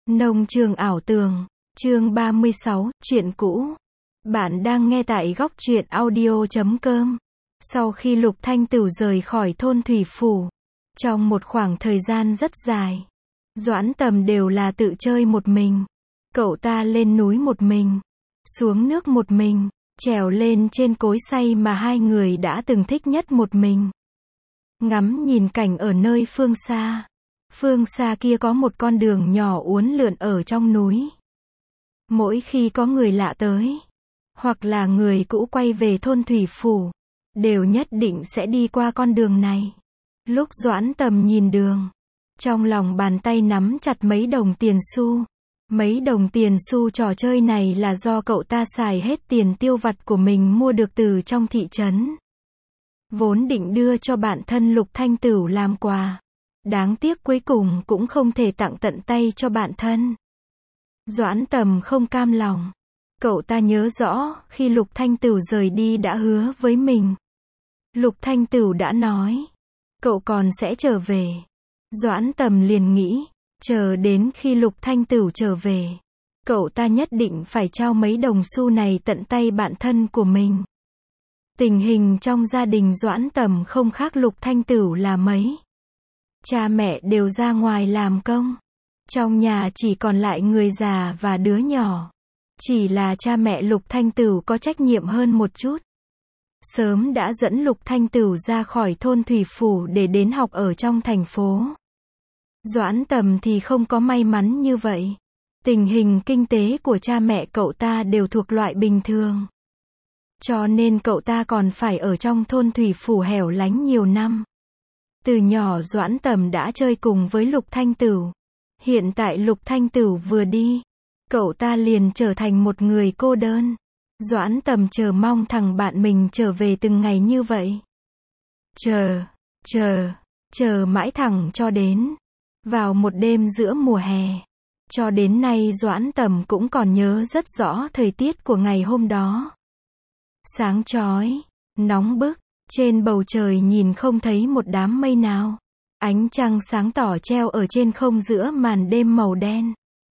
Nông trường ảo tưởng, chương 36, chuyện cũ. Bạn đang nghe tại góc truyện audio.com. Sau khi Lục Thanh Tửu rời khỏi thôn Thủy Phủ, trong một khoảng thời gian rất dài, Doãn Tầm đều là tự chơi một mình. Cậu ta lên núi một mình, xuống nước một mình, trèo lên trên cối xay mà hai người đã từng thích nhất một mình. Ngắm nhìn cảnh ở nơi phương xa. Phương xa kia có một con đường nhỏ uốn lượn ở trong núi. Mỗi khi có người lạ tới, hoặc là người cũ quay về thôn Thủy Phủ, đều nhất định sẽ đi qua con đường này. Lúc Doãn Tầm nhìn đường, trong lòng bàn tay nắm chặt mấy đồng tiền xu. Mấy đồng tiền xu trò chơi này là do cậu ta xài hết tiền tiêu vặt của mình mua được từ trong thị trấn. Vốn định đưa cho bạn thân Lục Thanh Tửu làm quà. Đáng tiếc cuối cùng cũng không thể tặng tận tay cho bạn thân. Doãn Tầm không cam lòng. Cậu ta nhớ rõ, khi Lục Thanh Tửu rời đi đã hứa với mình. Lục Thanh Tửu đã nói, cậu còn sẽ trở về. Doãn Tầm liền nghĩ, chờ đến khi Lục Thanh Tửu trở về, cậu ta nhất định phải trao mấy đồng xu này tận tay bạn thân của mình. Tình hình trong gia đình Doãn Tầm không khác Lục Thanh Tửu là mấy. Cha mẹ đều ra ngoài làm công. Trong nhà chỉ còn lại người già và đứa nhỏ. Chỉ là cha mẹ Lục Thanh Tửu có trách nhiệm hơn một chút. Sớm đã dẫn Lục Thanh Tửu ra khỏi thôn Thủy Phủ để đến học ở trong thành phố. Doãn Tầm thì không có may mắn như vậy. Tình hình kinh tế của cha mẹ cậu ta đều thuộc loại bình thường. Cho nên cậu ta còn phải ở trong thôn Thủy Phủ hẻo lánh nhiều năm. Từ nhỏ Doãn Tầm đã chơi cùng với Lục Thanh Tửu. Hiện tại Lục Thanh Tửu vừa đi, cậu ta liền trở thành một người cô đơn. Doãn Tầm chờ mong thằng bạn mình trở về từng ngày như vậy. Chờ mãi thẳng cho đến vào một đêm giữa mùa hè. Cho đến nay Doãn Tầm cũng còn nhớ rất rõ thời tiết của ngày hôm đó. Sáng chói, nóng bức. Trên bầu trời nhìn không thấy một đám mây nào. Ánh trăng sáng tỏ treo ở trên không giữa màn đêm màu đen.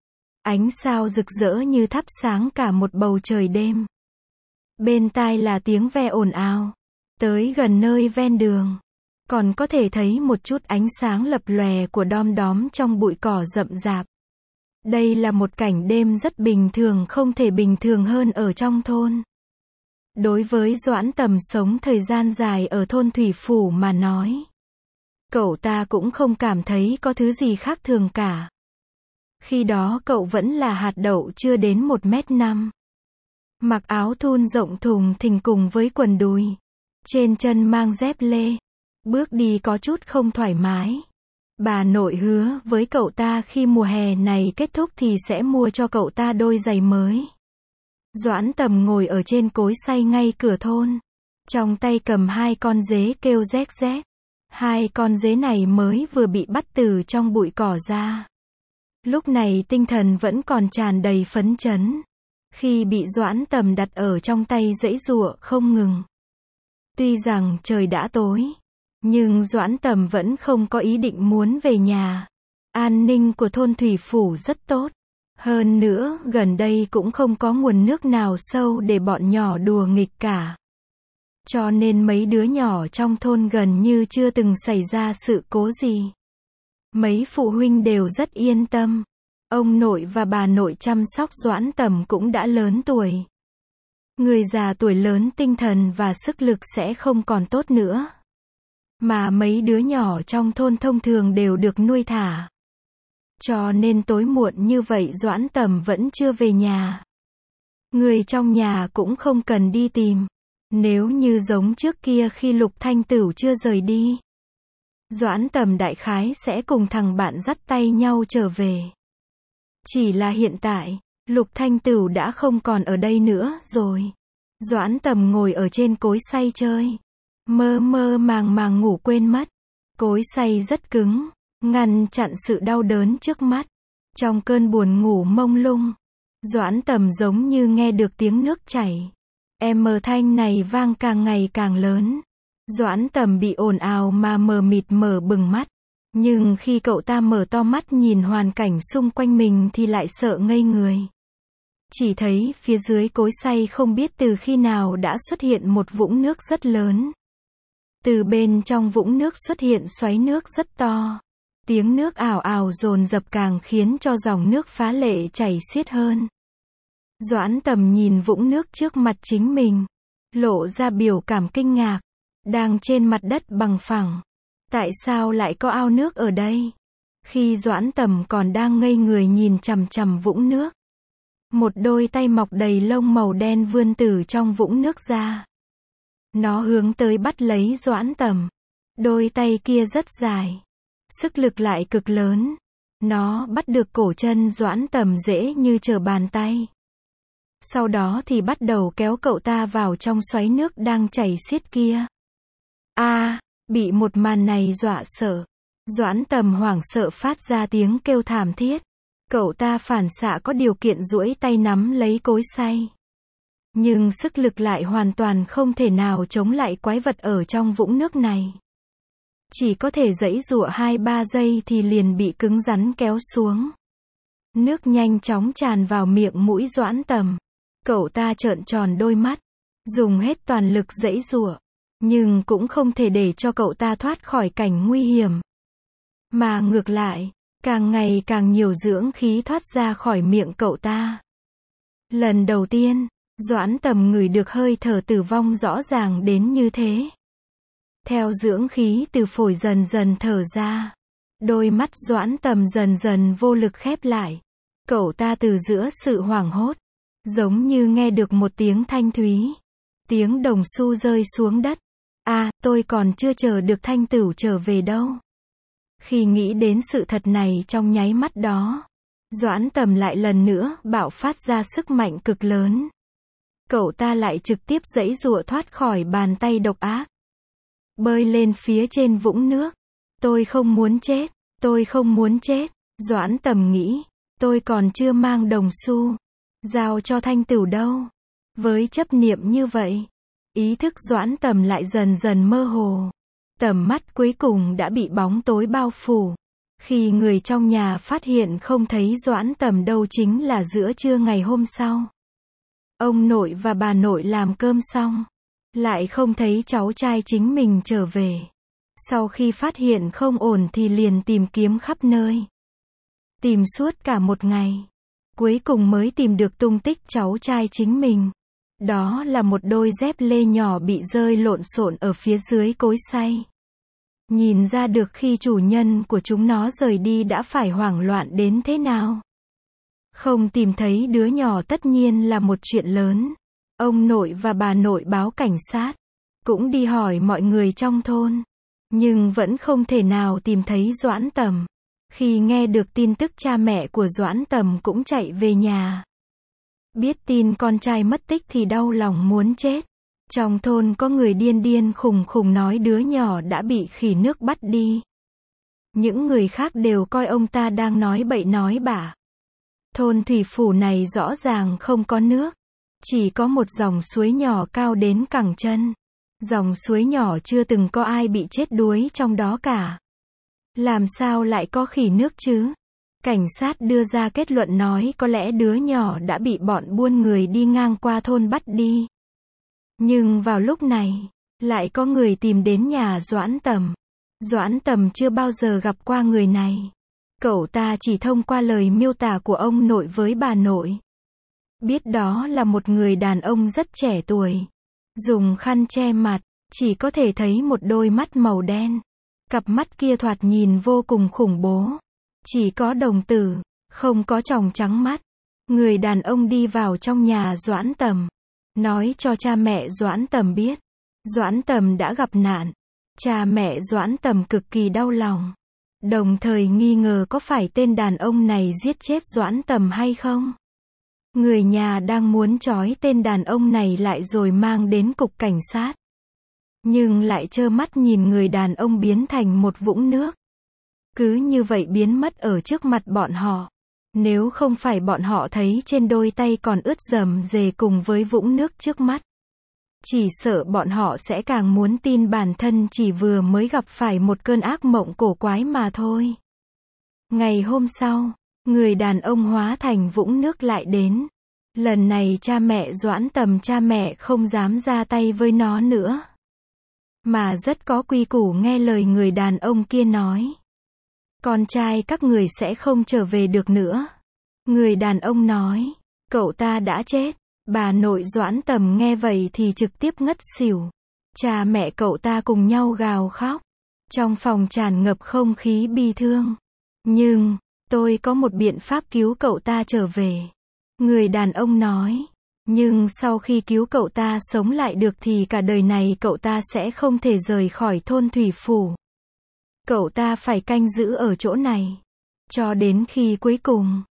Ánh sao rực rỡ như thắp sáng cả một bầu trời đêm. Bên tai là tiếng ve ồn ào. Tới gần nơi ven đường, còn có thể thấy một chút ánh sáng lập lòe của đom đóm trong bụi cỏ rậm rạp. Đây là một cảnh đêm rất bình thường, không thể bình thường hơn ở trong thôn. Đối với Doãn Tầm sống thời gian dài ở thôn Thủy Phủ mà nói, cậu ta cũng không cảm thấy có thứ gì khác thường cả. Khi đó cậu vẫn là hạt đậu chưa đến 1m5. Mặc áo thun rộng thùng thình cùng với quần đùi. Trên chân mang dép lê. Bước đi có chút không thoải mái. Bà nội hứa với cậu ta khi mùa hè này kết thúc thì sẽ mua cho cậu ta đôi giày mới. Doãn Tầm ngồi ở trên cối xay ngay cửa thôn. Trong tay cầm hai con dế kêu rét rét. Hai con dế này mới vừa bị bắt từ trong bụi cỏ ra. Lúc này tinh thần vẫn còn tràn đầy phấn chấn. Khi bị Doãn Tầm đặt ở trong tay giãy giụa không ngừng. Tuy rằng trời đã tối, nhưng Doãn Tầm vẫn không có ý định muốn về nhà. An ninh của thôn Thủy Phủ rất tốt. Hơn nữa, gần đây cũng không có nguồn nước nào sâu để bọn nhỏ đùa nghịch cả. Cho nên mấy đứa nhỏ trong thôn gần như chưa từng xảy ra sự cố gì. Mấy phụ huynh đều rất yên tâm. Ông nội và bà nội chăm sóc Doãn Tầm cũng đã lớn tuổi. Người già tuổi lớn tinh thần và sức lực sẽ không còn tốt nữa. Mà mấy đứa nhỏ trong thôn thông thường đều được nuôi thả. Cho nên tối muộn như vậy Doãn Tầm vẫn chưa về nhà. Người trong nhà cũng không cần đi tìm. Nếu như giống trước kia khi Lục Thanh Tửu chưa rời đi, Doãn Tầm đại khái sẽ cùng thằng bạn dắt tay nhau trở về. Chỉ là hiện tại, Lục Thanh Tửu đã không còn ở đây nữa rồi. Doãn Tầm ngồi ở trên cối xay chơi. Mơ mơ màng màng ngủ quên mất. Cối xay rất cứng, ngăn chặn sự đau đớn trước mắt. Trong cơn buồn ngủ mông lung, Doãn Tầm giống như nghe được tiếng nước chảy. Âm thanh này vang càng ngày càng lớn. Doãn Tầm bị ồn ào mà mờ mịt mở bừng mắt. Nhưng khi cậu ta mở to mắt nhìn hoàn cảnh xung quanh mình thì lại sợ ngây người. Chỉ thấy phía dưới cối xay không biết từ khi nào đã xuất hiện một vũng nước rất lớn. Từ bên trong vũng nước xuất hiện xoáy nước rất to. Tiếng nước ào ào dồn dập càng khiến cho dòng nước phá lệ chảy xiết hơn. Doãn Tầm nhìn vũng nước trước mặt chính mình, lộ ra biểu cảm kinh ngạc. Đang trên mặt đất bằng phẳng, tại sao lại có ao nước ở đây? Khi Doãn Tầm còn đang ngây người nhìn chằm chằm vũng nước, một đôi tay mọc đầy lông màu đen vươn từ trong vũng nước ra. Nó hướng tới bắt lấy Doãn Tầm. Đôi tay kia rất dài, sức lực lại cực lớn. Nó bắt được cổ chân Doãn Tầm dễ như trở bàn tay. Sau đó thì bắt đầu kéo cậu ta vào trong xoáy nước đang chảy xiết kia. Bị một màn này dọa sợ. Doãn Tầm hoảng sợ phát ra tiếng kêu thảm thiết. Cậu ta phản xạ có điều kiện duỗi tay nắm lấy cối xay. Nhưng sức lực lại hoàn toàn không thể nào chống lại quái vật ở trong vũng nước này. Chỉ có thể giãy giụa 2-3 giây thì liền bị cứng rắn kéo xuống. Nước nhanh chóng tràn vào miệng mũi Doãn Tầm. Cậu ta trợn tròn đôi mắt, dùng hết toàn lực giãy giụa, nhưng cũng không thể để cho cậu ta thoát khỏi cảnh nguy hiểm. Mà ngược lại, càng ngày càng nhiều dưỡng khí thoát ra khỏi miệng cậu ta. Lần đầu tiên, Doãn Tầm ngửi được hơi thở tử vong rõ ràng đến như thế. Theo dưỡng khí từ phổi dần dần thở ra, đôi mắt Doãn Tầm dần dần vô lực khép lại. Cậu ta từ giữa sự hoảng hốt, giống như nghe được một tiếng thanh thúy. Tiếng đồng xu rơi xuống đất. Tôi còn chưa chờ được Thanh Tửu trở về đâu. Khi nghĩ đến sự thật này trong nháy mắt đó, Doãn Tầm lại lần nữa bạo phát ra sức mạnh cực lớn. Cậu ta lại trực tiếp giãy giụa thoát khỏi bàn tay độc ác. Bơi lên phía trên vũng nước. Tôi không muốn chết, tôi không muốn chết. Doãn Tầm nghĩ, tôi còn chưa mang đồng xu giao cho Thanh Tửu đâu. Với chấp niệm như vậy, ý thức Doãn Tầm lại dần dần mơ hồ. Tầm mắt cuối cùng đã bị bóng tối bao phủ. Khi người trong nhà phát hiện không thấy Doãn Tầm đâu chính là giữa trưa ngày hôm sau. Ông nội và bà nội làm cơm xong, lại không thấy cháu trai chính mình trở về. Sau khi phát hiện không ổn thì liền tìm kiếm khắp nơi. Tìm suốt cả một ngày. Cuối cùng mới tìm được tung tích cháu trai chính mình. Đó là một đôi dép lê nhỏ bị rơi lộn xộn ở phía dưới cối xay. Nhìn ra được khi chủ nhân của chúng nó rời đi đã phải hoảng loạn đến thế nào. Không tìm thấy đứa nhỏ tất nhiên là một chuyện lớn. Ông nội và bà nội báo cảnh sát, cũng đi hỏi mọi người trong thôn, nhưng vẫn không thể nào tìm thấy Doãn Tầm. Khi nghe được tin tức cha mẹ của Doãn Tầm cũng chạy về nhà. Biết tin con trai mất tích thì đau lòng muốn chết. Trong thôn có người điên điên khùng khùng nói đứa nhỏ đã bị khỉ nước bắt đi. Những người khác đều coi ông ta đang nói bậy nói bạ. Thôn thủy phủ này rõ ràng không có nước. Chỉ có một dòng suối nhỏ cao đến cẳng chân. Dòng suối nhỏ chưa từng có ai bị chết đuối trong đó cả. Làm sao lại có khỉ nước chứ? Cảnh sát đưa ra kết luận nói có lẽ đứa nhỏ đã bị bọn buôn người đi ngang qua thôn bắt đi. Nhưng vào lúc này, lại có người tìm đến nhà Doãn Tầm. Doãn Tầm chưa bao giờ gặp qua người này. Cậu ta chỉ thông qua lời miêu tả của ông nội với bà nội, biết đó là một người đàn ông rất trẻ tuổi. Dùng khăn che mặt, chỉ có thể thấy một đôi mắt màu đen. Cặp mắt kia thoạt nhìn vô cùng khủng bố. Chỉ có đồng tử, không có tròng trắng mắt. Người đàn ông đi vào trong nhà Doãn Tầm, nói cho cha mẹ Doãn Tầm biết, Doãn Tầm đã gặp nạn. Cha mẹ Doãn Tầm cực kỳ đau lòng, đồng thời nghi ngờ có phải tên đàn ông này giết chết Doãn Tầm hay không. Người nhà đang muốn trói tên đàn ông này lại rồi mang đến cục cảnh sát. Nhưng lại trơ mắt nhìn người đàn ông biến thành một vũng nước. Cứ như vậy biến mất ở trước mặt bọn họ. Nếu không phải bọn họ thấy trên đôi tay còn ướt rầm rề cùng với vũng nước trước mắt, Chỉ sợ bọn họ sẽ càng muốn tin bản thân chỉ vừa mới gặp phải một cơn ác mộng cổ quái mà thôi. Ngày hôm sau, người đàn ông hóa thành vũng nước lại đến. Lần này cha mẹ Doãn Tầm cha mẹ không dám ra tay với nó nữa. Mà rất có quy củ nghe lời người đàn ông kia nói. Con trai các người sẽ không trở về được nữa. Người đàn ông nói, cậu ta đã chết. Bà nội Doãn Tầm nghe vậy thì trực tiếp ngất xỉu. Cha mẹ cậu ta cùng nhau gào khóc. Trong phòng tràn ngập không khí bi thương. Nhưng, tôi có một biện pháp cứu cậu ta trở về. Người đàn ông nói. Nhưng sau khi cứu cậu ta sống lại được thì cả đời này cậu ta sẽ không thể rời khỏi thôn Thủy Phủ. Cậu ta phải canh giữ ở chỗ này. Cho đến khi cuối cùng.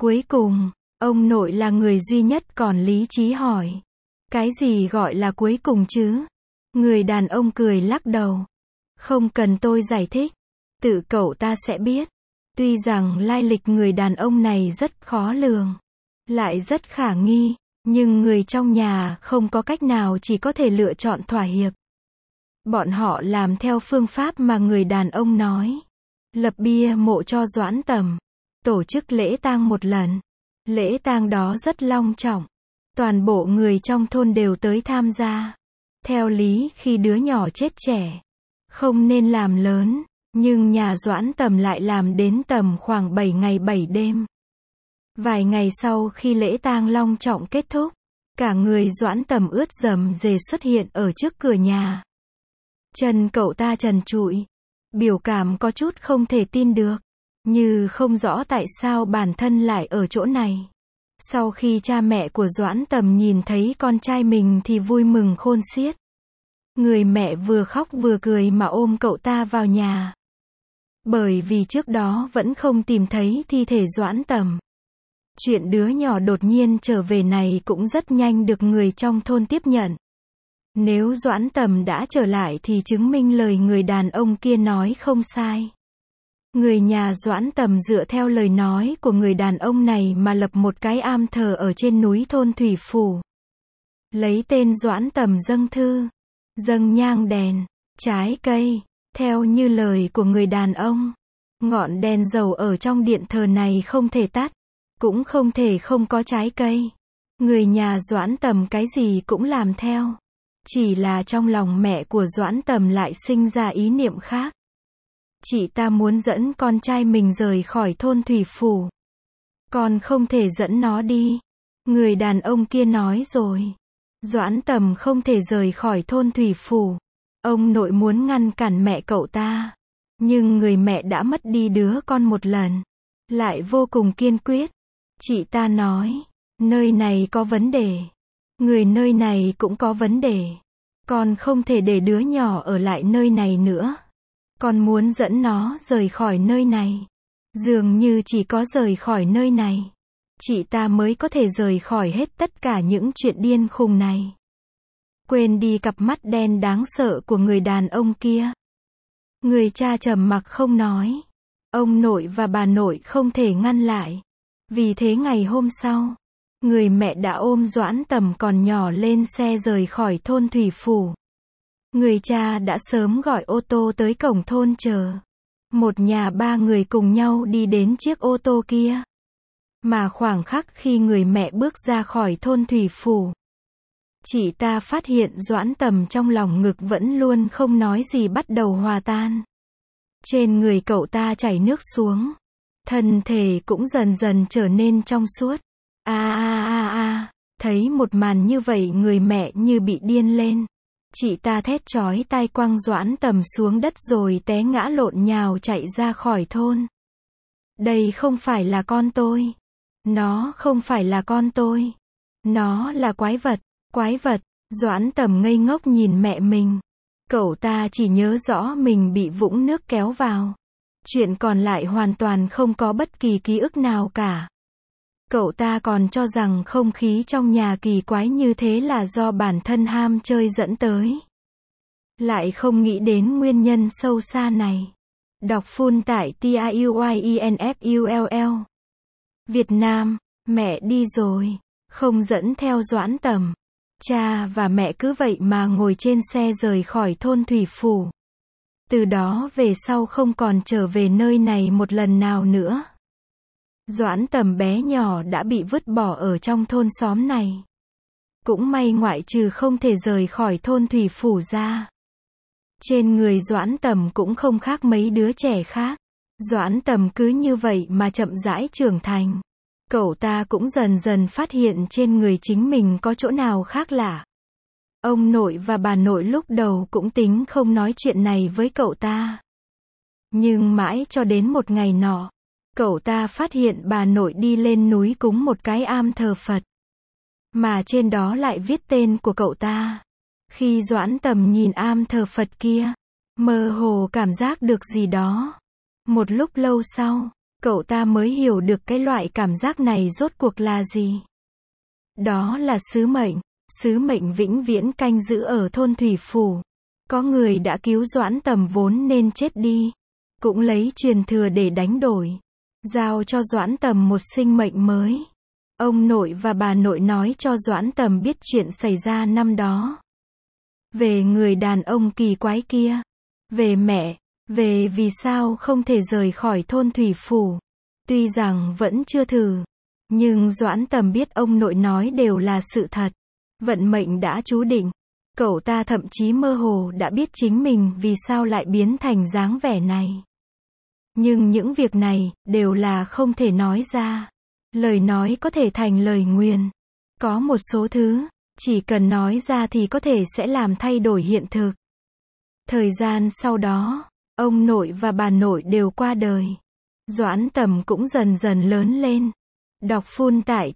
Ông nội là người duy nhất còn lý trí hỏi. Cái gì gọi là cuối cùng chứ? Người đàn ông cười lắc đầu. Không cần tôi giải thích. Tự cậu ta sẽ biết. Tuy rằng lai lịch người đàn ông này rất khó lường. Lại rất khả nghi. Nhưng người trong nhà không có cách nào chỉ có thể lựa chọn thỏa hiệp. Bọn họ làm theo phương pháp mà người đàn ông nói. Lập bia mộ cho Doãn Tầm. Tổ chức lễ tang một lần. Lễ tang đó rất long trọng. Toàn bộ người trong thôn đều tới tham gia. Theo lý khi đứa nhỏ chết trẻ, không nên làm lớn. Nhưng nhà Doãn Tầm lại làm đến tầm khoảng 7 ngày 7 đêm. Vài ngày sau khi lễ tang long trọng kết thúc, cả người Doãn Tầm ướt rầm rề xuất hiện ở trước cửa nhà. Chân cậu ta trần trụi. Biểu cảm có chút không thể tin được. Như không rõ tại sao bản thân lại ở chỗ này. Sau khi cha mẹ của Doãn Tầm nhìn thấy con trai mình thì vui mừng khôn xiết. Người mẹ vừa khóc vừa cười mà ôm cậu ta vào nhà. Bởi vì trước đó vẫn không tìm thấy thi thể Doãn Tầm. Chuyện đứa nhỏ đột nhiên trở về này cũng rất nhanh được người trong thôn tiếp nhận. Nếu Doãn Tầm đã trở lại thì chứng minh lời người đàn ông kia nói không sai. Người nhà Doãn Tầm dựa theo lời nói của người đàn ông này mà lập một cái am thờ ở trên núi thôn Thủy Phủ. Lấy tên Doãn Tầm dâng thư, dâng nhang đèn, trái cây, theo như lời của người đàn ông. Ngọn đèn dầu ở trong điện thờ này không thể tắt, cũng không thể không có trái cây. Người nhà Doãn Tầm cái gì cũng làm theo. Chỉ là trong lòng mẹ của Doãn Tầm lại sinh ra ý niệm khác. Chị ta muốn dẫn con trai mình rời khỏi thôn Thủy Phủ. Con không thể dẫn nó đi. Người đàn ông kia nói rồi. Doãn Tầm không thể rời khỏi thôn Thủy Phủ. Ông nội muốn ngăn cản mẹ cậu ta. Nhưng người mẹ đã mất đi đứa con một lần. Lại vô cùng kiên quyết. Chị ta nói. Nơi này có vấn đề. Người nơi này cũng có vấn đề. Con không thể để đứa nhỏ ở lại nơi này nữa. Con muốn dẫn nó rời khỏi nơi này. Dường như chỉ có rời khỏi nơi này, chị ta mới có thể rời khỏi hết tất cả những chuyện điên khùng này. Quên đi cặp mắt đen đáng sợ của người đàn ông kia. Người cha trầm mặc không nói. Ông nội và bà nội không thể ngăn lại. Vì thế ngày hôm sau, người mẹ đã ôm Doãn Tầm còn nhỏ lên xe rời khỏi thôn Thủy Phủ. Người cha đã sớm gọi ô tô tới cổng thôn chờ. Một nhà ba người cùng nhau đi đến chiếc ô tô kia. Mà khoảng khắc khi người mẹ bước ra khỏi thôn Thủy Phủ, chị ta phát hiện Doãn Tầm trong lòng ngực vẫn luôn không nói gì bắt đầu hòa tan. Trên người cậu ta chảy nước xuống. Thân thể cũng dần dần trở nên trong suốt. Thấy một màn như vậy người mẹ như bị điên lên. Chị ta thét chói tai quăng Doãn Tầm xuống đất rồi té ngã lộn nhào chạy ra khỏi thôn. Đây không phải là con tôi. Nó không phải là con tôi. Nó là quái vật. Quái vật. Doãn Tầm ngây ngốc nhìn mẹ mình. Cậu ta chỉ nhớ rõ mình bị vũng nước kéo vào. Chuyện còn lại hoàn toàn không có bất kỳ ký ức nào cả. Cậu ta còn cho rằng không khí trong nhà kỳ quái như thế là do bản thân ham chơi dẫn tới. Lại không nghĩ đến nguyên nhân sâu xa này. Đọc full tại TIUYINFULL. Việt Nam, mẹ đi rồi, không dẫn theo Doãn Tầm. Cha và mẹ cứ vậy mà ngồi trên xe rời khỏi thôn Thủy Phủ. Từ đó về sau không còn trở về nơi này một lần nào nữa. Doãn Tầm bé nhỏ đã bị vứt bỏ ở trong thôn xóm này. Cũng may ngoại trừ không thể rời khỏi thôn Thủy Phủ ra. Trên người Doãn Tầm cũng không khác mấy đứa trẻ khác. Doãn Tầm cứ như vậy mà chậm rãi trưởng thành. Cậu ta cũng dần dần phát hiện trên người chính mình có chỗ nào khác lạ. Ông nội và bà nội lúc đầu cũng tính không nói chuyện này với cậu ta. Nhưng mãi cho đến một ngày nọ, cậu ta phát hiện bà nội đi lên núi cúng một cái am thờ Phật. Mà trên đó lại viết tên của cậu ta. Khi Doãn Tầm nhìn am thờ Phật kia, mơ hồ cảm giác được gì đó. Một lúc lâu sau, cậu ta mới hiểu được cái loại cảm giác này rốt cuộc là gì. Đó là sứ mệnh vĩnh viễn canh giữ ở thôn Thủy Phủ. Có người đã cứu Doãn Tầm vốn nên chết đi, cũng lấy truyền thừa để đánh đổi, giao cho Doãn Tầm một sinh mệnh mới. Ông nội và bà nội nói cho Doãn Tầm biết chuyện xảy ra năm đó. Về người đàn ông kỳ quái kia, về mẹ, về vì sao không thể rời khỏi thôn Thủy Phủ. Tuy rằng vẫn chưa thử, nhưng Doãn Tầm biết ông nội nói đều là sự thật. Vận mệnh đã chú định. Cậu ta thậm chí mơ hồ đã biết chính mình vì sao lại biến thành dáng vẻ này. Nhưng những việc này đều là không thể nói ra. Lời nói có thể thành lời nguyền. Có một số thứ, chỉ cần nói ra thì có thể sẽ làm thay đổi hiện thực. Thời gian sau đó, ông nội và bà nội đều qua đời. Doãn Tầm cũng dần dần lớn lên. Đọc full tại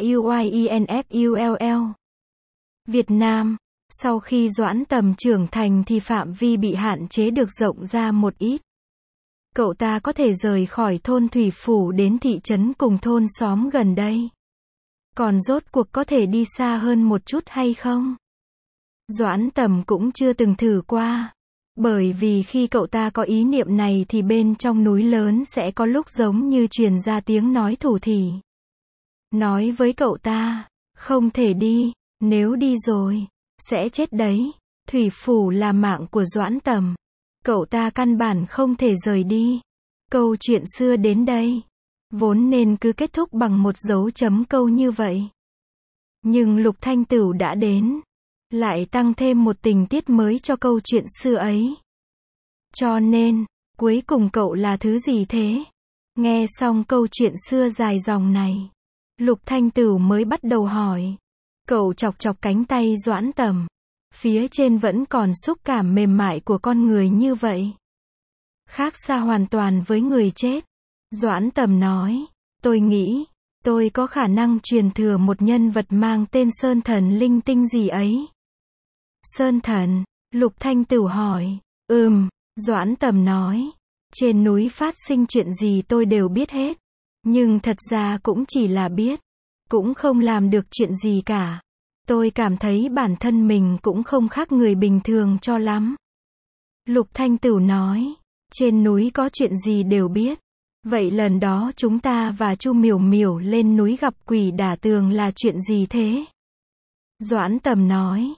TIUYINFULL. Việt Nam. Sau khi Doãn Tầm trưởng thành thì phạm vi bị hạn chế được rộng ra một ít. Cậu ta có thể rời khỏi thôn Thủy Phủ đến thị trấn cùng thôn xóm gần đây. Còn rốt cuộc có thể đi xa hơn một chút hay không? Doãn Tầm cũng chưa từng thử qua. Bởi vì khi cậu ta có ý niệm này thì bên trong núi lớn sẽ có lúc giống như truyền ra tiếng nói thủ thỉ. Nói với cậu ta, không thể đi, nếu đi rồi, sẽ chết đấy. Thủy Phủ là mạng của Doãn Tầm. Cậu ta căn bản không thể rời đi. Câu chuyện xưa đến đây, vốn nên cứ kết thúc bằng một dấu chấm câu như vậy. Nhưng Lục Thanh Tửu đã đến, lại tăng thêm một tình tiết mới cho câu chuyện xưa ấy. Cho nên, cuối cùng cậu là thứ gì thế? Nghe xong câu chuyện xưa dài dòng này, Lục Thanh Tửu mới bắt đầu hỏi. Cậu chọc chọc cánh tay Doãn Tầm. Phía trên vẫn còn xúc cảm mềm mại của con người như vậy. Khác xa hoàn toàn với người chết. Doãn Tầm nói, tôi nghĩ, tôi có khả năng truyền thừa một nhân vật mang tên Sơn Thần linh tinh gì ấy. Sơn Thần? Lục Thanh Tửu hỏi. Doãn Tầm nói. Trên núi phát sinh chuyện gì tôi đều biết hết. Nhưng thật ra cũng chỉ là biết. Cũng không làm được chuyện gì cả. Tôi cảm thấy bản thân mình cũng không khác người bình thường cho lắm. Lục Thanh Tửu nói. Trên núi có chuyện gì đều biết. Vậy lần đó chúng ta và Chu Miểu Miểu lên núi gặp quỷ đả tường là chuyện gì thế? Doãn Tầm nói.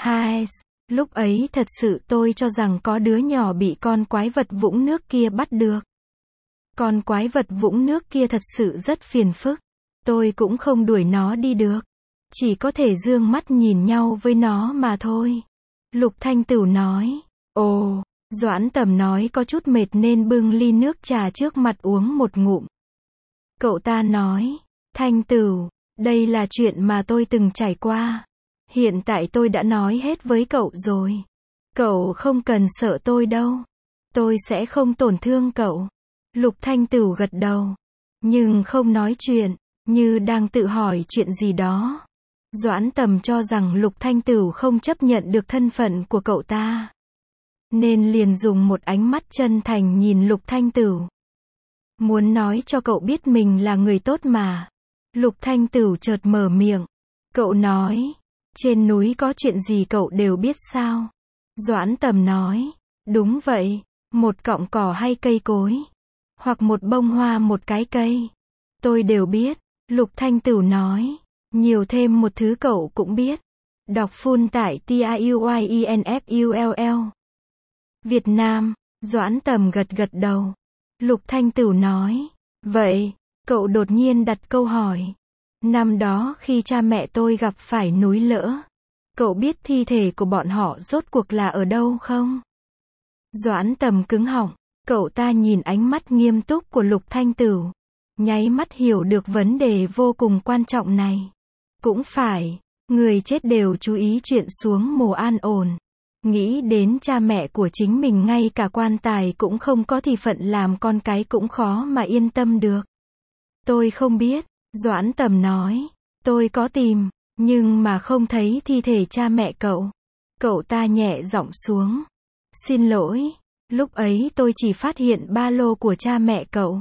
Lúc ấy thật sự tôi cho rằng có đứa nhỏ bị con quái vật vũng nước kia bắt được. Con quái vật vũng nước kia thật sự rất phiền phức. Tôi cũng không đuổi nó đi được. Chỉ có thể dương mắt nhìn nhau với nó mà thôi. Lục Thanh Tửu nói. Ồ, Doãn Tầm nói có chút mệt nên bưng ly nước trà trước mặt uống một ngụm. Cậu ta nói. Thanh Tửu, đây là chuyện mà tôi từng trải qua. Hiện tại tôi đã nói hết với cậu rồi. Cậu không cần sợ tôi đâu. Tôi sẽ không tổn thương cậu. Lục Thanh Tửu gật đầu. Nhưng không nói chuyện, như đang tự hỏi chuyện gì đó. Doãn Tầm cho rằng Lục Thanh Tửu không chấp nhận được thân phận của cậu ta. Nên liền dùng một ánh mắt chân thành nhìn Lục Thanh Tửu. Muốn nói cho cậu biết mình là người tốt mà. Lục Thanh Tửu chợt mở miệng. Cậu nói. Trên núi có chuyện gì cậu đều biết sao? Doãn Tầm nói. Đúng vậy. Một cọng cỏ hay cây cối. Hoặc một bông hoa một cái cây. Tôi đều biết. Lục Thanh Tửu nói. Nhiều thêm một thứ cậu cũng biết. Đọc full tại TIUYINFULL. Việt Nam. Doãn Tầm gật gật đầu. Lục Thanh Tửu nói. Vậy, cậu đột nhiên đặt câu hỏi. Năm đó khi cha mẹ tôi gặp phải núi lở, cậu biết thi thể của bọn họ rốt cuộc là ở đâu không? Doãn Tầm cứng họng. Cậu ta nhìn ánh mắt nghiêm túc của Lục Thanh Tửu, nháy mắt hiểu được vấn đề vô cùng quan trọng này. Cũng phải, người chết đều chú ý chuyện xuống mồ an ổn. Nghĩ đến cha mẹ của chính mình ngay cả quan tài cũng không có thì phận làm con cái cũng khó mà yên tâm được. Tôi không biết, Doãn Tầm nói. Tôi có tìm, nhưng mà không thấy thi thể cha mẹ cậu. Cậu ta nhẹ giọng xuống. Xin lỗi, lúc ấy tôi chỉ phát hiện ba lô của cha mẹ cậu,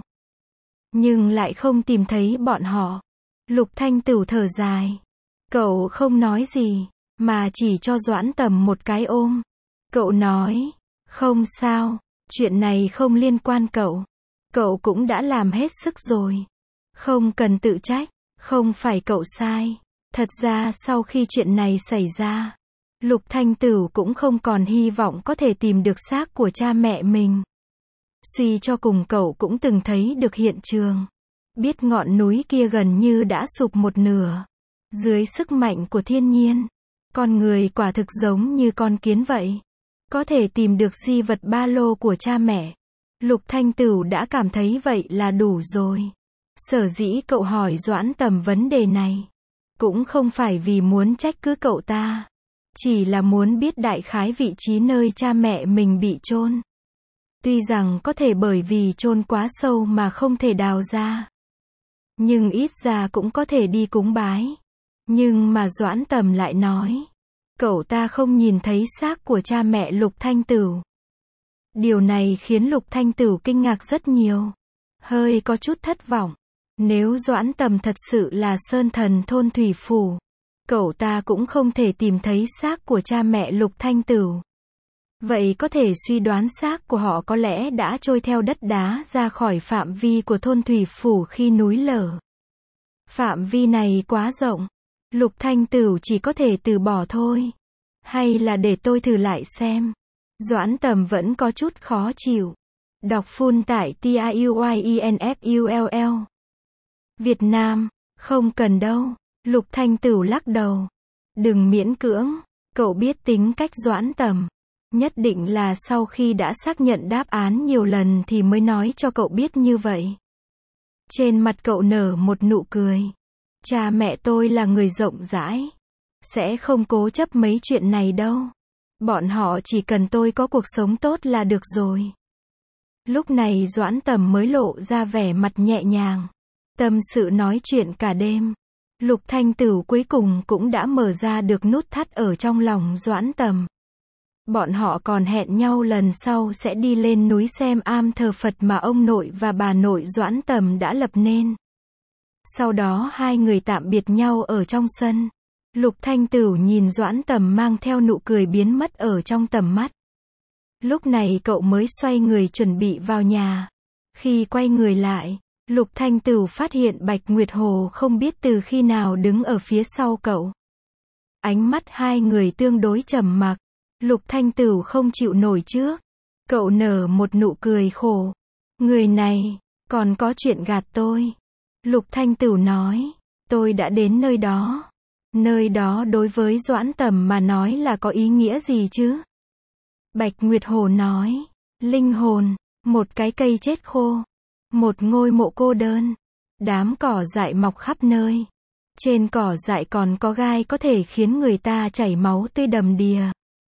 nhưng lại không tìm thấy bọn họ. Lục Thanh Tửu thở dài. Cậu không nói gì, mà chỉ cho Doãn Tầm một cái ôm. Cậu nói, không sao, chuyện này không liên quan cậu. Cậu cũng đã làm hết sức rồi. Không cần tự trách, không phải cậu sai. Thật ra sau khi chuyện này xảy ra, Lục Thanh Tửu cũng không còn hy vọng có thể tìm được xác của cha mẹ mình. Suy cho cùng cậu cũng từng thấy được hiện trường. Biết ngọn núi kia gần như đã sụp một nửa. Dưới sức mạnh của thiên nhiên, con người quả thực giống như con kiến vậy. Có thể tìm được di vật ba lô của cha mẹ. Lục Thanh Tửu đã cảm thấy vậy là đủ rồi. Sở dĩ cậu hỏi Doãn Tầm vấn đề này, cũng không phải vì muốn trách cứ cậu ta, chỉ là muốn biết đại khái vị trí nơi cha mẹ mình bị chôn. Tuy rằng có thể bởi vì chôn quá sâu mà không thể đào ra, nhưng ít ra cũng có thể đi cúng bái. Nhưng mà Doãn Tầm lại nói, cậu ta không nhìn thấy xác của cha mẹ Lục Thanh Tửu. Điều này khiến Lục Thanh Tửu kinh ngạc rất nhiều, hơi có chút thất vọng. Nếu Doãn Tầm thật sự là sơn thần thôn thủy phủ, cậu ta cũng không thể tìm thấy xác của cha mẹ Lục Thanh Tửu. Vậy có thể suy đoán xác của họ có lẽ đã trôi theo đất đá ra khỏi phạm vi của thôn thủy phủ khi núi lở. Phạm vi này quá rộng, Lục Thanh Tửu chỉ có thể từ bỏ thôi. Hay là để tôi thử lại xem. Doãn Tầm vẫn có chút khó chịu. Đọc full tại TIUYINFULL. Việt Nam. Không cần đâu. Lục Thanh Tửu lắc đầu. Đừng miễn cưỡng. Cậu biết tính cách Doãn Tầm. Nhất định là sau khi đã xác nhận đáp án nhiều lần thì mới nói cho cậu biết như vậy. Trên mặt cậu nở một nụ cười. Cha mẹ tôi là người rộng rãi, sẽ không cố chấp mấy chuyện này đâu. Bọn họ chỉ cần tôi có cuộc sống tốt là được rồi. Lúc này Doãn Tầm mới lộ ra vẻ mặt nhẹ nhàng. Tâm sự nói chuyện cả đêm. Lục Thanh Tửu cuối cùng cũng đã mở ra được nút thắt ở trong lòng Doãn Tầm. Bọn họ còn hẹn nhau lần sau sẽ đi lên núi xem am thờ Phật mà ông nội và bà nội Doãn Tầm đã lập nên. Sau đó hai người tạm biệt nhau ở trong sân. Lục Thanh Tửu nhìn Doãn Tầm mang theo nụ cười biến mất ở trong tầm mắt. Lúc này cậu mới xoay người chuẩn bị vào nhà. Khi quay người lại, Lục Thanh Tửu phát hiện Bạch Nguyệt Hồ không biết từ khi nào đứng ở phía sau cậu. Ánh mắt hai người tương đối trầm mặc. Lục Thanh Tửu không chịu nổi trước. Cậu nở một nụ cười khổ. Người này, còn có chuyện gạt tôi. Lục Thanh Tửu nói, tôi đã đến nơi đó. Nơi đó đối với Doãn Tầm mà nói là có ý nghĩa gì chứ? Bạch Nguyệt Hồ nói, linh hồn, một cái cây chết khô, một ngôi mộ cô đơn, đám cỏ dại mọc khắp nơi. Trên cỏ dại còn có gai có thể khiến người ta chảy máu tươi đầm đìa.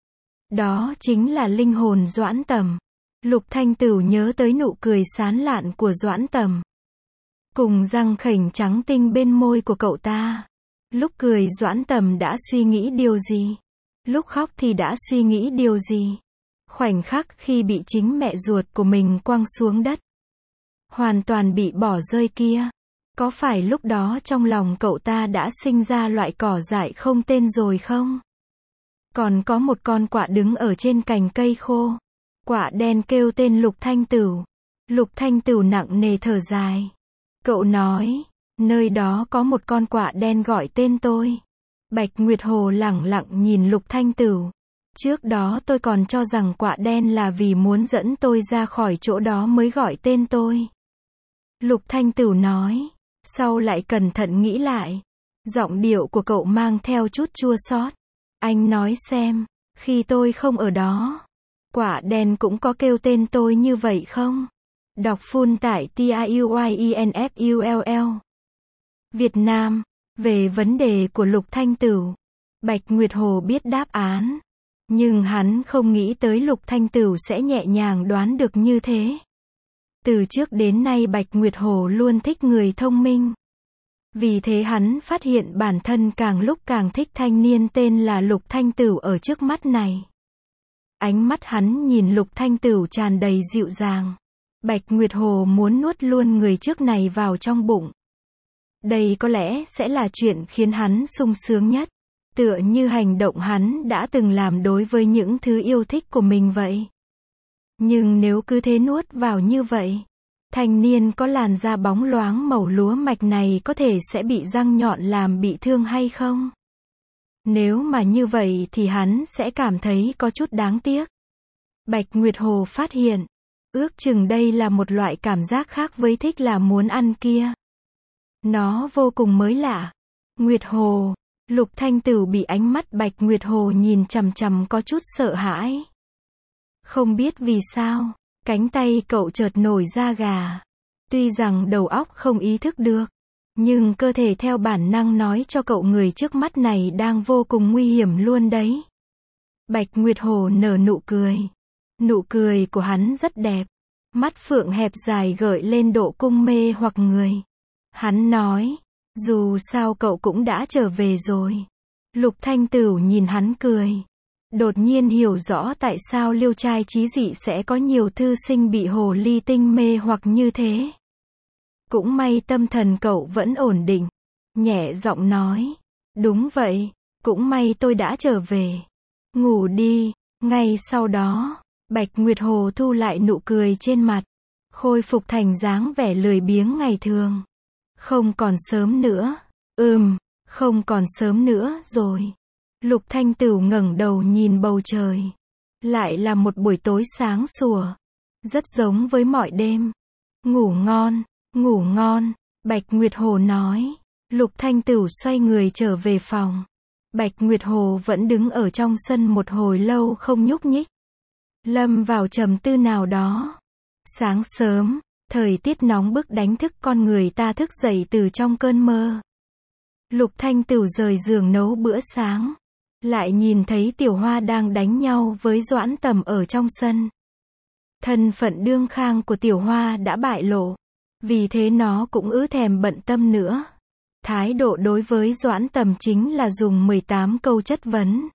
Đó chính là linh hồn Doãn Tầm. Lục Thanh Tửu nhớ tới nụ cười sán lạn của Doãn Tầm, cùng răng khểnh trắng tinh bên môi của cậu ta. Lúc cười Doãn Tầm đã suy nghĩ điều gì? Lúc khóc thì đã suy nghĩ điều gì? Khoảnh khắc khi bị chính mẹ ruột của mình quăng xuống đất, hoàn toàn bị bỏ rơi kia, có phải lúc đó trong lòng cậu ta đã sinh ra loại cỏ dại không tên rồi không? Còn có một con quạ đứng ở trên cành cây khô. Quạ đen kêu tên Lục Thanh Tửu. Lục Thanh Tửu nặng nề thở dài. Cậu nói, nơi đó có một con quạ đen gọi tên tôi. Bạch Nguyệt Hồ lẳng lặng nhìn Lục Thanh Tửu. Trước đó tôi còn cho rằng quạ đen là vì muốn dẫn tôi ra khỏi chỗ đó mới gọi tên tôi. Lục Thanh Tửu nói. Sau lại cẩn thận nghĩ lại. Giọng điệu của cậu mang theo chút chua xót. Anh nói xem, khi tôi không ở đó, quạ đen cũng có kêu tên tôi như vậy không? Đọc full tại TIUYINFULL. Việt Nam. Về vấn đề của Lục Thanh Tửu, Bạch Nguyệt Hồ biết đáp án. Nhưng hắn không nghĩ tới Lục Thanh Tửu sẽ nhẹ nhàng đoán được như thế. Từ trước đến nay Bạch Nguyệt Hồ luôn thích người thông minh. Vì thế hắn phát hiện bản thân càng lúc càng thích thanh niên tên là Lục Thanh Tửu ở trước mắt này. Ánh mắt hắn nhìn Lục Thanh Tửu tràn đầy dịu dàng. Bạch Nguyệt Hồ muốn nuốt luôn người trước này vào trong bụng. Đây có lẽ sẽ là chuyện khiến hắn sung sướng nhất. Tựa như hành động hắn đã từng làm đối với những thứ yêu thích của mình vậy. Nhưng nếu cứ thế nuốt vào như vậy, thanh niên có làn da bóng loáng màu lúa mạch này có thể sẽ bị răng nhọn làm bị thương hay không? Nếu mà như vậy thì hắn sẽ cảm thấy có chút đáng tiếc. Bạch Nguyệt Hồ phát hiện, ước chừng đây là một loại cảm giác khác với thích là muốn ăn kia. Nó vô cùng mới lạ. Nguyệt Hồ, Lục Thanh Tửu bị ánh mắt Bạch Nguyệt Hồ nhìn chằm chằm có chút sợ hãi. Không biết vì sao, cánh tay cậu chợt nổi da gà. Tuy rằng đầu óc không ý thức được, nhưng cơ thể theo bản năng nói cho cậu người trước mắt này đang vô cùng nguy hiểm luôn đấy. Bạch Nguyệt Hồ nở nụ cười. Nụ cười của hắn rất đẹp. Mắt phượng hẹp dài gợi lên độ cung mê hoặc người. Hắn nói, dù sao cậu cũng đã trở về rồi. Lục Thanh Tửu nhìn hắn cười. Đột nhiên hiểu rõ tại sao Liêu trai trí dị sẽ có nhiều thư sinh bị hồ ly tinh mê hoặc như thế. Cũng may tâm thần cậu vẫn ổn định. Nhẹ giọng nói, đúng vậy, cũng may tôi đã trở về. Ngủ đi. Ngay sau đó, Bạch Nguyệt Hồ thu lại nụ cười trên mặt, khôi phục thành dáng vẻ lười biếng ngày thường. Không còn sớm nữa. Không còn sớm nữa rồi. Lục Thanh Tửu ngẩng đầu nhìn bầu trời. Lại là một buổi tối sáng sủa. Rất giống với mọi đêm. Ngủ ngon, ngủ ngon. Bạch Nguyệt Hồ nói. Lục Thanh Tửu xoay người trở về phòng. Bạch Nguyệt Hồ vẫn đứng ở trong sân một hồi lâu không nhúc nhích. Lâm vào trầm tư nào đó. Sáng sớm, thời tiết nóng bức đánh thức con người ta thức dậy từ trong cơn mơ. Lục Thanh Tửu rời giường nấu bữa sáng. Lại nhìn thấy Tiểu Hoa đang đánh nhau với Doãn Tầm ở trong sân. Thân phận đương khang của Tiểu Hoa đã bại lộ. Vì thế nó cũng thèm bận tâm nữa. Thái độ đối với Doãn Tầm chính là dùng 18 câu chất vấn.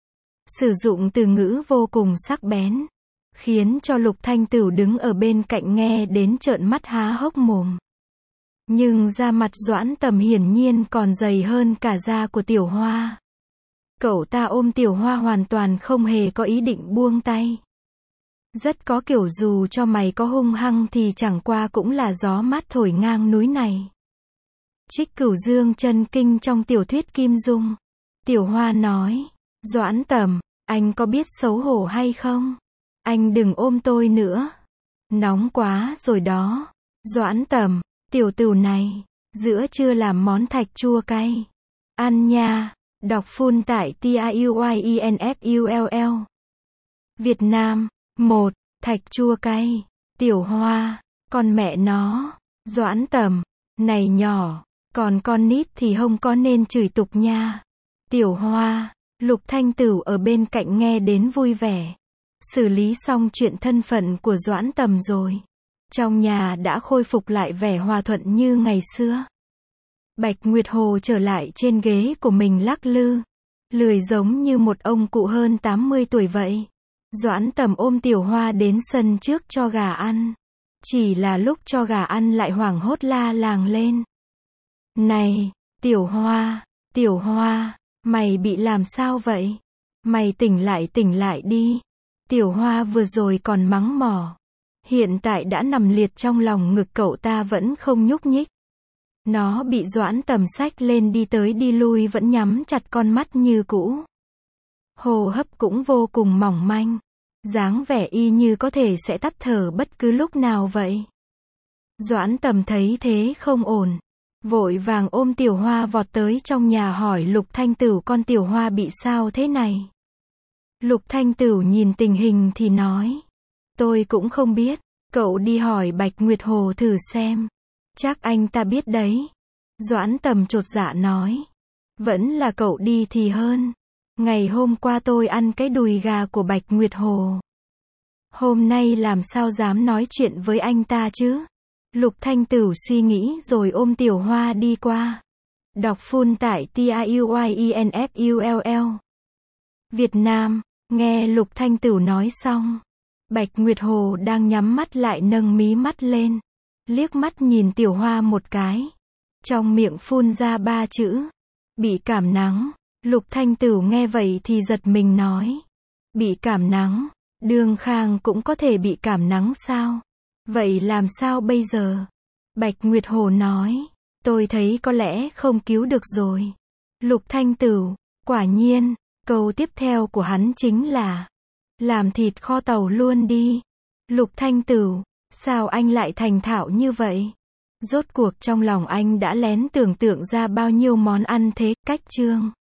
Sử dụng từ ngữ vô cùng sắc bén. Khiến cho Lục Thanh Tửu đứng ở bên cạnh nghe đến trợn mắt há hốc mồm. Nhưng da mặt Doãn Tầm hiển nhiên còn dày hơn cả da của Tiểu Hoa. Cậu ta ôm Tiểu Hoa hoàn toàn không hề có ý định buông tay. Rất có kiểu dù cho mày có hung hăng thì chẳng qua cũng là gió mát thổi ngang núi này. Trích Cửu Dương chân kinh trong tiểu thuyết Kim Dung. Tiểu Hoa nói, Doãn Tầm, anh có biết xấu hổ hay không? Anh đừng ôm tôi nữa. Nóng quá rồi đó. Doãn Tầm, tiểu tửu này, giữa trưa làm món thạch chua cay. Ăn nha. Đọc full tại TIUYINFULL. Việt Nam. 1. Thạch chua cay. Tiểu Hoa, con mẹ nó. Doãn Tầm, này nhỏ, còn con nít thì không có nên chửi tục nha. Tiểu Hoa, Lục Thanh Tửu ở bên cạnh nghe đến vui vẻ. Xử lý xong chuyện thân phận của Doãn Tầm rồi. Trong nhà đã khôi phục lại vẻ hòa thuận như ngày xưa. Bạch Nguyệt Hồ trở lại trên ghế của mình lắc lư. Lười giống như một ông cụ hơn 80 tuổi vậy. Doãn Tầm ôm Tiểu Hoa đến sân trước cho gà ăn. Chỉ là lúc cho gà ăn lại hoảng hốt la làng lên. Này, Tiểu Hoa, mày bị làm sao vậy? Mày tỉnh lại đi. Tiểu Hoa vừa rồi còn mắng mỏ. Hiện tại đã nằm liệt trong lòng ngực cậu ta vẫn không nhúc nhích. Nó bị Doãn Tầm xách lên đi tới đi lui vẫn nhắm chặt con mắt như cũ. Hô hấp cũng vô cùng mỏng manh. Dáng vẻ y như có thể sẽ tắt thở bất cứ lúc nào vậy. Doãn Tầm thấy thế không ổn. Vội vàng ôm Tiểu Hoa vọt tới trong nhà hỏi Lục Thanh Tửu con Tiểu Hoa bị sao thế này. Lục Thanh Tửu nhìn tình hình thì nói. Tôi cũng không biết, cậu đi hỏi Bạch Nguyệt Hồ thử xem. Chắc anh ta biết đấy. Doãn Tầm chột dạ nói. Vẫn là cậu đi thì hơn. Ngày hôm qua tôi ăn cái đùi gà của Bạch Nguyệt Hồ. Hôm nay làm sao dám nói chuyện với anh ta chứ? Lục Thanh Tửu suy nghĩ rồi ôm Tiểu Hoa đi qua. Đọc full tại TIUYINFULL. Việt Nam, nghe Lục Thanh Tửu nói xong. Bạch Nguyệt Hồ đang nhắm mắt lại nâng mí mắt lên. Liếc mắt nhìn Tiểu Hoa một cái. Trong miệng phun ra 3 chữ. Bị cảm nắng. Lục Thanh Tửu nghe vậy thì giật mình nói. Bị cảm nắng, Đường Khang cũng có thể bị cảm nắng sao? Vậy làm sao bây giờ? Bạch Nguyệt Hồ nói. Tôi thấy có lẽ không cứu được rồi. Lục Thanh Tửu, quả nhiên, câu tiếp theo của hắn chính là làm thịt kho tàu luôn đi. Lục Thanh Tửu, sao anh lại thành thạo như vậy? Rốt cuộc trong lòng anh đã lén tưởng tượng ra bao nhiêu món ăn thế, cách chương.